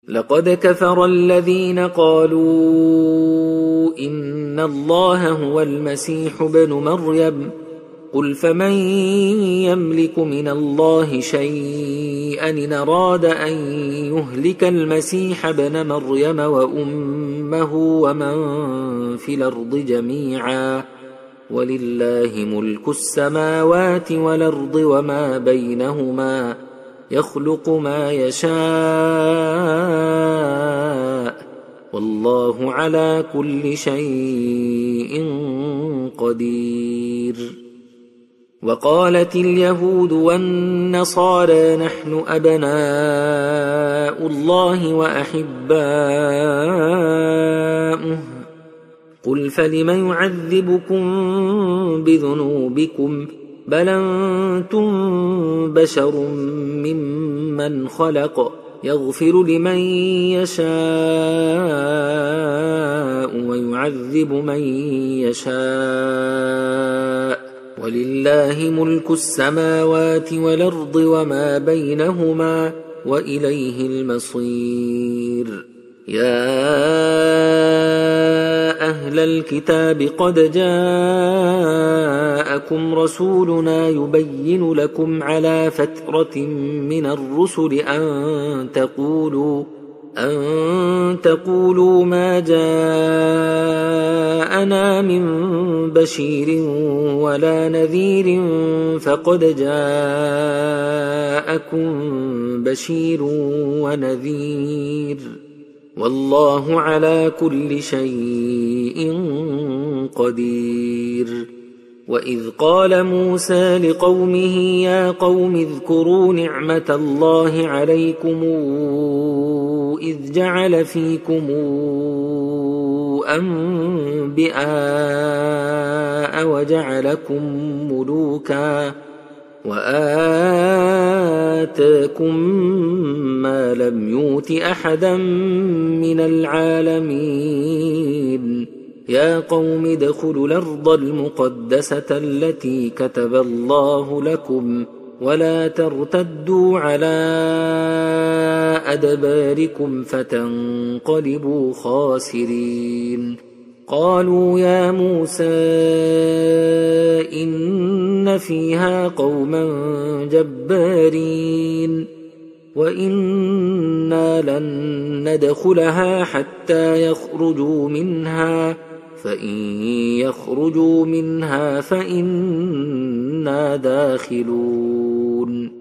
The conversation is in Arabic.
لقد كفر الذين قالوا إن الله هو المسيح ابن مريم قل فمن يملك من الله شيئا إن أراد أن يهلك المسيح ابن مريم وأمه ومن في الأرض جميعا ولله ملك السماوات والأرض وما بينهما يخلق ما يشاء والله على كل شيء قدير. وقالت اليهود والنصارى نحن أبناء الله وأحباؤه قل فلم يعذبكم بذنوبكم بل أنتم بشر ممن خلق يغفر لمن يشاء ويعذب من يشاء ولله ملك السماوات والأرض وما بينهما وإليه المصير. يا أهل الكتاب قد جاءكم رسولنا يبين لكم على فترة من الرسل أن تقولوا ما جاءنا من بشير ولا نذير فقد جاءكم بشير ونذير والله على كل شيء قدير. وإذ قال موسى لقومه يا قوم اذكروا نعمة الله عليكم إذ جعل فيكم أنبئاء وجعلكم ملوكا وآتاكم ما لم يؤت أحدا من العالمين. يا قوم ادخلوا الأرض المقدسة التي كتب الله لكم ولا ترتدوا على أدباركم فتنقلبوا خاسرين. قالوا يا موسى إن فيها قوما جبارين وإنا لن ندخلها حتى يخرجوا منها فإن يخرجوا منها فإنا داخلون.